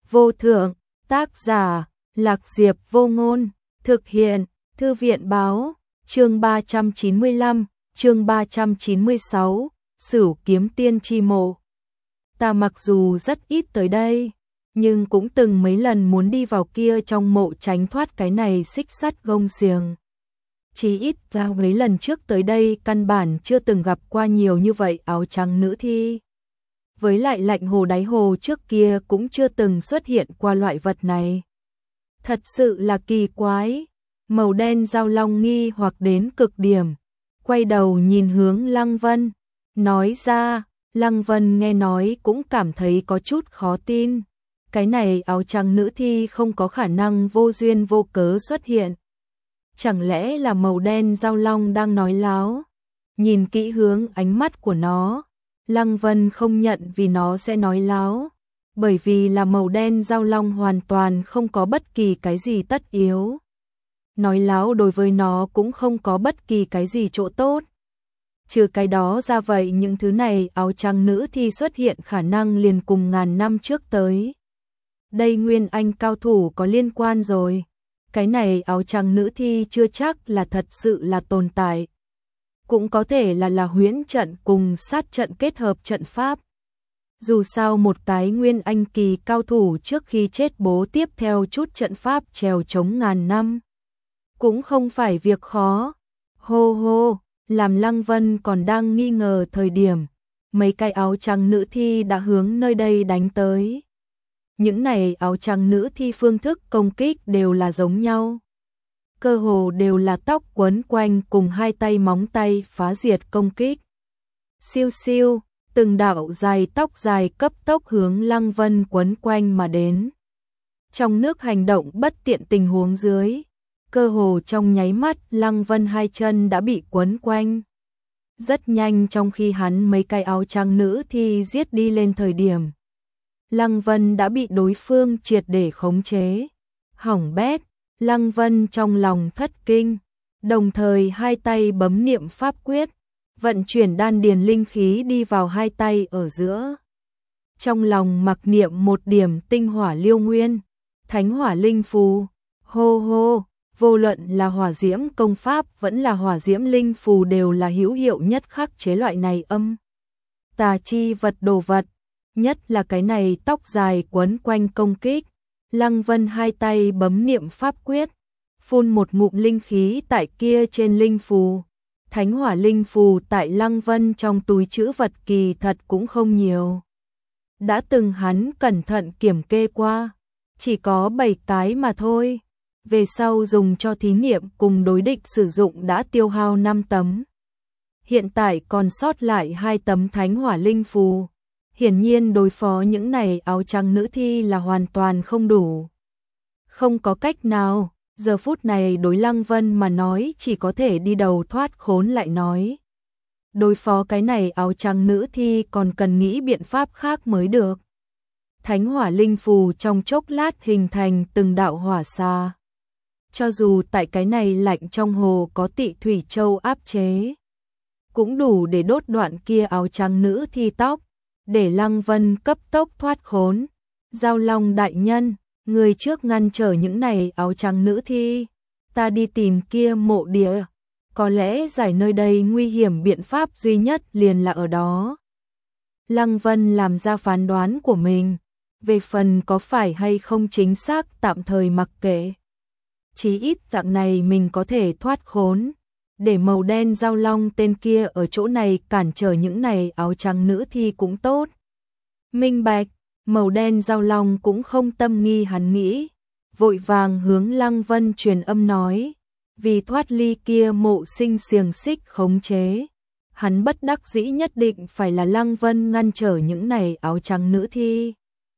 vô thượng, tác giả, Lạc Diệp Vô Ngôn, thực hiện, Thư viện báo, chương 395, chương 396, Sửu Kiếm Tiên Chi Mộ. Ta mặc dù rất ít tới đây, nhưng cũng từng mấy lần muốn đi vào kia trong mộ tránh thoát cái này xích sắt gông xiềng. Chỉ ít ra mấy lần trước tới đây căn bản chưa từng gặp qua nhiều như vậy áo trắng nữ thi. Với lại lạnh hồ đáy hồ trước kia cũng chưa từng xuất hiện qua loại vật này. Thật sự là kỳ quái. Màu đen Dao Long nghi hoặc đến cực điểm. Quay đầu nhìn hướng Lăng Vân. Nói ra, Lăng Vân nghe nói cũng cảm thấy có chút khó tin. Cái này áo trắng nữ thi không có khả năng vô duyên vô cớ xuất hiện. Chẳng lẽ là màu đen Dao Long đang nói láo? Nhìn kỹ hướng ánh mắt của nó, Lăng Vân không nhận vì nó sẽ nói láo, bởi vì là màu đen Dao Long hoàn toàn không có bất kỳ cái gì tất yếu. Nói láo đối với nó cũng không có bất kỳ cái gì chỗ tốt. Trừ cái đó ra vậy những thứ này áo trắng nữ thi xuất hiện khả năng liền cùng ngàn năm trước tới. Đây Nguyên Anh cao thủ có liên quan rồi. Cái này áo trắng nữ thi chưa chắc là thật sự là tồn tại. Cũng có thể là huyễn trận cùng sát trận kết hợp trận pháp. Dù sao một cái Nguyên Anh kỳ cao thủ trước khi chết bố tiếp theo chút trận pháp trèo chống ngàn năm. Cũng không phải việc khó. Hô hô, làm Lăng Vân còn đang nghi ngờ thời điểm. Mấy cái áo trắng nữ thi đã hướng nơi đây đánh tới. Những này áo trắng nữ thi phương thức công kích đều là giống nhau. Cơ hồ đều là tóc quấn quanh cùng hai tay móng tay phá diệt công kích. Siêu siêu, từng đạo dài tóc dài cấp tốc hướng Lăng Vân quấn quanh mà đến. Trong nước hành động bất tiện tình huống dưới, cơ hồ trong nháy mắt Lăng Vân hai chân đã bị quấn quanh. Rất nhanh trong khi hắn mấy cái áo trắng nữ thi giết đi lên thời điểm. Lăng Vân đã bị đối phương triệt để khống chế. Hỏng bét, Lăng Vân trong lòng thất kinh, đồng thời hai tay bấm niệm pháp quyết, vận chuyển đan điền linh khí đi vào hai tay ở giữa. Trong lòng mặc niệm một điểm tinh hỏa liêu nguyên, thánh hỏa linh phù, hô hô, vô luận là hỏa diễm công pháp vẫn là hỏa diễm linh phù đều là hữu hiệu nhất khắc chế loại này âm tà chi vật đồ vật. Nhất là cái này tóc dài quấn quanh công kích. Lăng Vân hai tay bấm niệm pháp quyết, phun một ngụm linh khí tại kia trên linh phù. Thánh hỏa linh phù tại Lăng Vân trong túi trữ vật kỳ thật cũng không nhiều. Đã từng hắn cẩn thận kiểm kê qua, chỉ có 7 cái mà thôi. Về sau dùng cho thí nghiệm cùng đối địch sử dụng đã tiêu hao 5 tấm. Hiện tại còn sót lại 2 tấm thánh hỏa linh phù. Hiển nhiên đối phó những này áo trắng nữ thi là hoàn toàn không đủ. Không có cách nào, giờ phút này đối Lăng Vân mà nói chỉ có thể đi đầu thoát khốn lại nói. Đối phó cái này áo trắng nữ thi còn cần nghĩ biện pháp khác mới được. Thánh hỏa linh phù trong chốc lát hình thành từng đạo hỏa xa. Cho dù tại cái này lạnh trong hồ có Tị Thủy Châu áp chế, cũng đủ để đốt đoạn kia áo trắng nữ thi tóc. Để Lăng Vân cấp tốc thoát khốn. Dao Long đại nhân, người trước ngăn trở những này áo trắng nữ thi. Ta đi tìm kia mộ địa. Có lẽ giải nơi đây nguy hiểm biện pháp duy nhất liền là ở đó. Lăng Vân làm ra phán đoán của mình. Về phần có phải hay không chính xác tạm thời mặc kệ. Chí ít dạng này mình có thể thoát khốn. Để màu đen Dao Long tên kia ở chỗ này cản trở những này áo trắng nữ thi cũng tốt. Minh bạch, màu đen Dao Long cũng không tâm nghi hắn nghĩ. Vội vàng hướng Lăng Vân truyền âm nói. Vì thoát ly kia mộ sinh xiềng xích khống chế. Hắn bất đắc dĩ nhất định phải là Lăng Vân ngăn trở những này áo trắng nữ thi.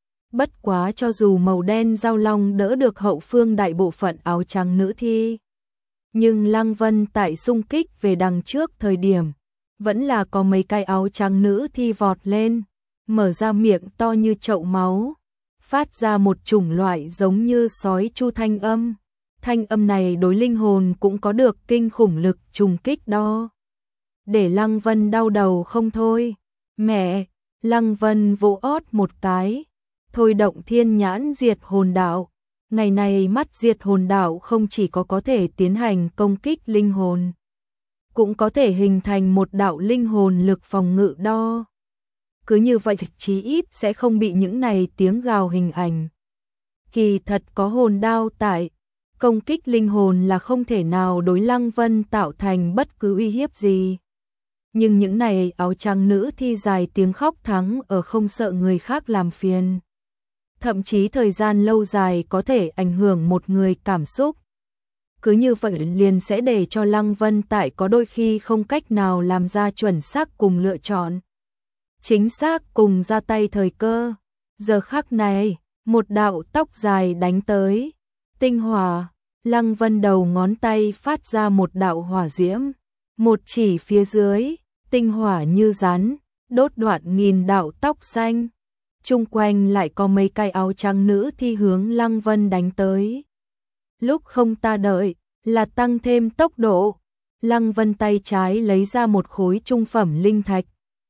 Bất quá cho dù màu đen Dao Long đỡ được hậu phương đại bộ phận áo trắng nữ thi. Nhưng Lăng Vân tại xung kích về đằng trước thời điểm, vẫn là có mấy cái áo trắng nữ thi vọt lên, mở ra miệng to như chậu máu, phát ra một chủng loại giống như sói chu thanh âm. Thanh âm này đối linh hồn cũng có được kinh khủng lực trùng kích đo. Để Lăng Vân đau đầu không thôi. Mẹ, Lăng Vân vỗ ót một cái, thôi động thiên nhãn diệt hồn đạo. Ngày này mắt diệt hồn đạo không chỉ có thể tiến hành công kích linh hồn, cũng có thể hình thành một đạo linh hồn lực phòng ngự đo. Cứ như vậy chí ít sẽ không bị những này tiếng gào hình ảnh. Kỳ thật có hồn đao tại, công kích linh hồn là không thể nào đối Lăng Vân tạo thành bất cứ uy hiếp gì. Nhưng những này áo trắng nữ thi dài tiếng khóc thắng ở không sợ người khác làm phiền. Thậm chí thời gian lâu dài có thể ảnh hưởng một người cảm xúc. Cứ như vậy liền sẽ để cho Lăng Vân tại có đôi khi không cách nào làm ra chuẩn xác cùng lựa chọn. Chính xác cùng ra tay thời cơ. Giờ khắc này, một đạo tóc dài đánh tới. Tinh hỏa, Lăng Vân đầu ngón tay phát ra một đạo hỏa diễm. Một chỉ phía dưới, tinh hỏa như rắn, đốt đoạn nghìn đạo tóc xanh. Chung quanh lại có mấy cái áo trắng nữ thi hướng Lăng Vân đánh tới. Lúc không ta đợi, là tăng thêm tốc độ. Lăng Vân tay trái lấy ra một khối trung phẩm linh thạch.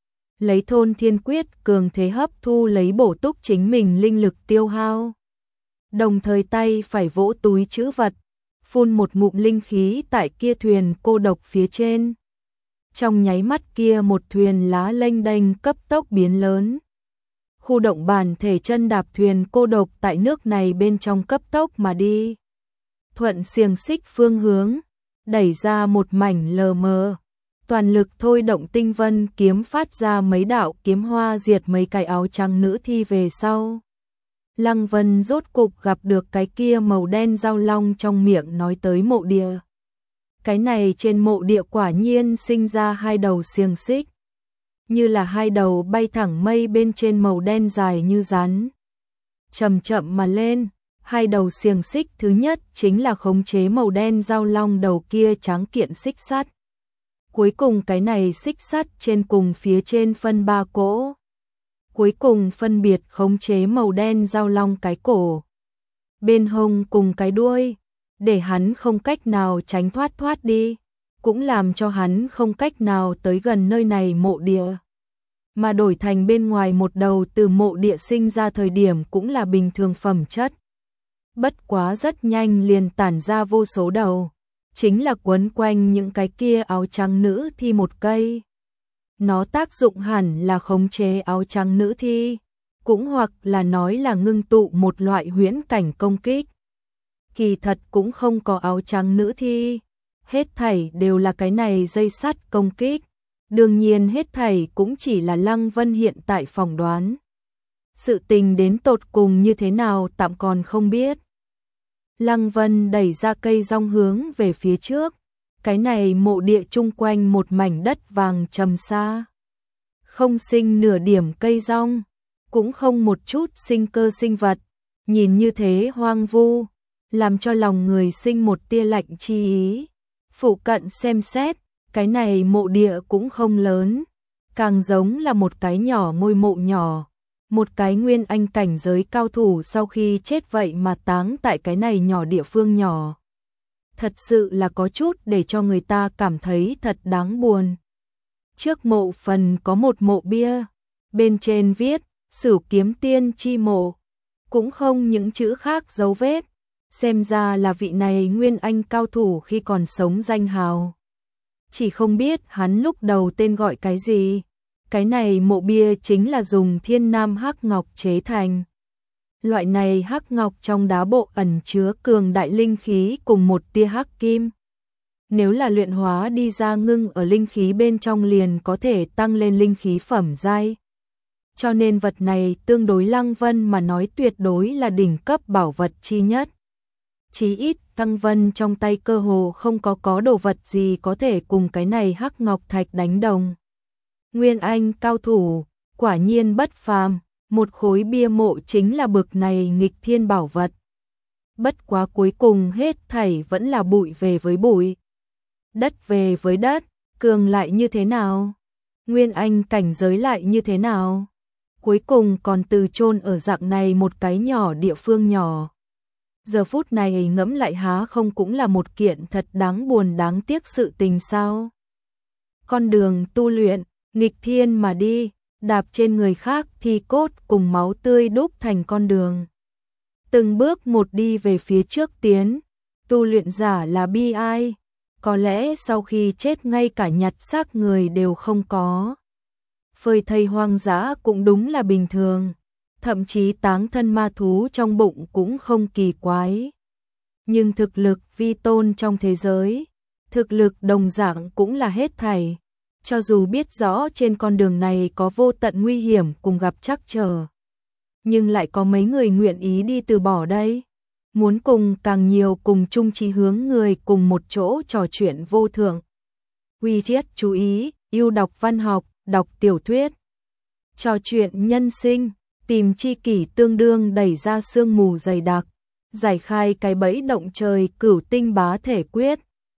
Lấy thôn thiên quyết cường thế hấp thu lấy bổ túc chính mình linh lực tiêu hao. Đồng thời tay phải vỗ túi trữ vật, phun một ngụm linh khí tại kia thuyền cô độc phía trên. Trong nháy mắt kia một thuyền lá lênh đênh cấp tốc biến lớn. Khu động bản thể chân đạp thuyền cô độc tại nước này bên trong cấp tốc mà đi. Thuận xiềng xích phương hướng, đẩy ra một mảnh lờ mờ. Toàn lực thôi động tinh vân kiếm phát ra mấy đạo kiếm hoa diệt mấy cái áo trắng nữ thi về sau. Lăng Vân rốt cục gặp được cái kia màu đen dao long trong miệng nói tới mộ địa. Cái này trên mộ địa quả nhiên sinh ra hai đầu xiềng xích. Như là hai đầu bay thẳng mây bên trên màu đen dài như rắn. Chậm chậm mà lên, hai đầu xiềng xích thứ nhất chính là khống chế màu đen dao long đầu kia tráng kiện xích sắt. Cuối cùng cái này xích sắt trên cùng phía trên phân ba cỗ. Cuối cùng phân biệt khống chế màu đen dao long cái cổ, bên hông cùng cái đuôi, để hắn không cách nào tránh thoát đi, cũng làm cho hắn không cách nào tới gần nơi này mộ địa. Mà đổi thành bên ngoài một đầu từ mộ địa sinh ra thời điểm cũng là bình thường phẩm chất. Bất quá rất nhanh liền tản ra vô số đầu, chính là quấn quanh những cái kia áo trắng nữ thi một cây. Nó tác dụng hẳn là khống chế áo trắng nữ thi, cũng hoặc là nói là ngưng tụ một loại huyễn cảnh công kích. Kỳ thật cũng không có áo trắng nữ thi, hết thảy đều là cái này dây sắt công kích. Đương nhiên hết thảy cũng chỉ là Lăng Vân hiện tại phỏng đoán. Sự tình đến tột cùng như thế nào tạm còn không biết. Lăng Vân đẩy ra cây rong hướng về phía trước. Cái này mộ địa chung quanh một mảnh đất vàng trầm xa. Không sinh nửa điểm cây rong, cũng không một chút sinh cơ sinh vật. Nhìn như thế hoang vu, làm cho lòng người sinh một tia lạnh chi ý. Phụ cận xem xét, cái này mộ địa cũng không lớn, càng giống là một cái nhỏ ngôi mộ nhỏ. Một cái nguyên anh cảnh giới cao thủ sau khi chết vậy mà táng tại cái này nhỏ địa phương nhỏ. Thật sự là có chút để cho người ta cảm thấy thật đáng buồn. Trước mộ phần có một mộ bia, bên trên viết, Sửu Kiếm Tiên chi mộ, cũng không những chữ khác dấu vết, xem ra là vị này nguyên anh cao thủ khi còn sống danh hào. Chỉ không biết hắn lúc đầu tên gọi cái gì. Cái này mộ bia chính là dùng thiên nam hắc ngọc chế thành. Loại này hắc ngọc trong đá bộ ẩn chứa cường đại linh khí cùng một tia hắc kim. Nếu là luyện hóa đi ra ngưng ở linh khí bên trong liền có thể tăng lên linh khí phẩm giai. Cho nên vật này tương đối Lăng Vân mà nói tuyệt đối là đỉnh cấp bảo vật chi nhất. Chí ít Lăng Vân trong tay cơ hồ không có đồ vật gì có thể cùng cái này hắc ngọc thạch đánh đồng. Nguyên anh cao thủ, quả nhiên bất phàm, một khối bia mộ chính là bực này nghịch thiên bảo vật. Bất quá cuối cùng hết thảy vẫn là bụi về với bụi. Đất về với đất, cường lại như thế nào? Nguyên anh cảnh giới lại như thế nào? Cuối cùng còn từ chôn ở dạng này một cái nhỏ địa phương nhỏ. Giờ phút này ngẫm lại há không cũng là một kiện thật đáng buồn đáng tiếc sự tình sao? Con đường tu luyện, nghịch thiên mà đi, đạp trên người khác thi cốt cùng máu tươi đúc thành con đường. Từng bước một đi về phía trước tiến, tu luyện giả là bi ai, có lẽ sau khi chết ngay cả nhặt xác người đều không có. Phơi thây hoang dã cũng đúng là bình thường, thậm chí táng thân ma thú trong bụng cũng không kỳ quái. Nhưng thực lực vi tôn trong thế giới, thực lực đồng dạng cũng là hết thảy. Cho dù biết rõ trên con đường này có vô tận nguy hiểm cùng gặp trắc trở, nhưng lại có mấy người nguyện ý đi từ bỏ đây. Muốn cùng càng nhiều cùng chung chí hướng người cùng một chỗ trò chuyện vô thượng. Quy Chiết chú ý, yêu đọc văn học, đọc tiểu thuyết. Trò chuyện nhân sinh, tìm tri kỷ tương đương đẩy ra sương mù dày đặc, giải khai cái bẫy động trời cửu tinh bá thể quyết.